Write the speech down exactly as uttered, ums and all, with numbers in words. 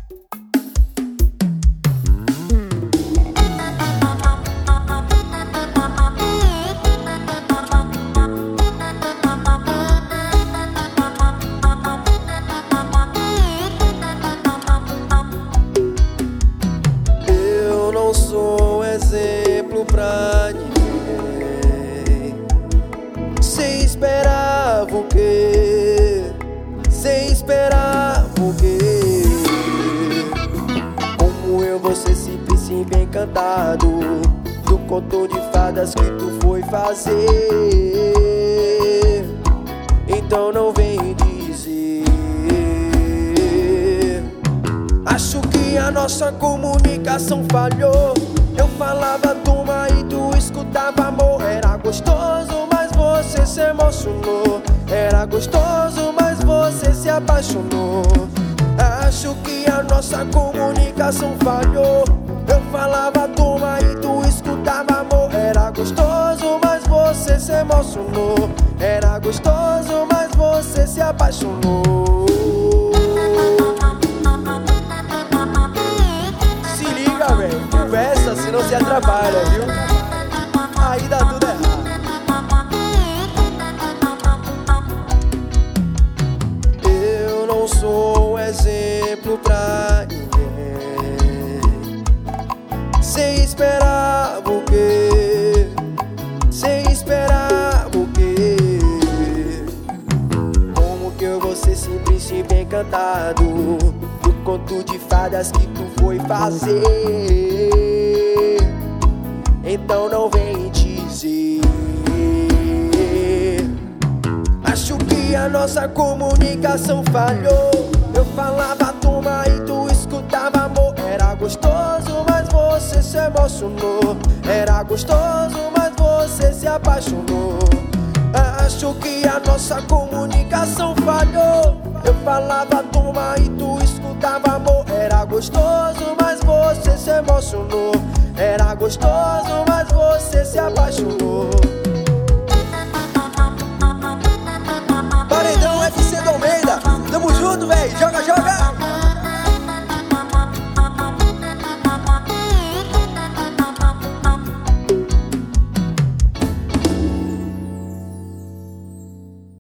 Eu não sou exemplo pra ninguém. Cê esperava o quê? Cê esperava o quê? Como eu, você se príncipe encantado do conto de fadas que tu foi fazer. Então não vem dizer. Acho que a nossa comunicação falhou. Eu falava toma e tu escutava amor. Era gostoso, mas você se emocionou. Era gostoso, mas você se apaixonou. Acho que a nossa comunicação falhou. Eu falava toma e tu escutava amor. Era gostoso, mas você se emocionou. Era gostoso, mas você se apaixonou. Se liga, velho, conversa, senão se atrapalha, viu? Aí dá tudo errado. Eu não sou um exemplo pra ninguém. Cê esperava o quê? Cê esperava o quê? Como que eu vou ser esse príncipe encantado do conto de fadas que tu foi fazer? Então não vem dizer. Acho que a nossa comunicação falhou. Eu falava toma e tu escutava amor. Era gostoso, mas você se emocionou. Era gostoso, mas você se apaixonou. Acho que a nossa comunicação falhou. Eu falava toma e tu escutava amor. Era gostoso, mas você se emocionou. Era gostoso, mas você se apaixonou. Paredão F C do Almeida, tamo junto, véi, joga, joga!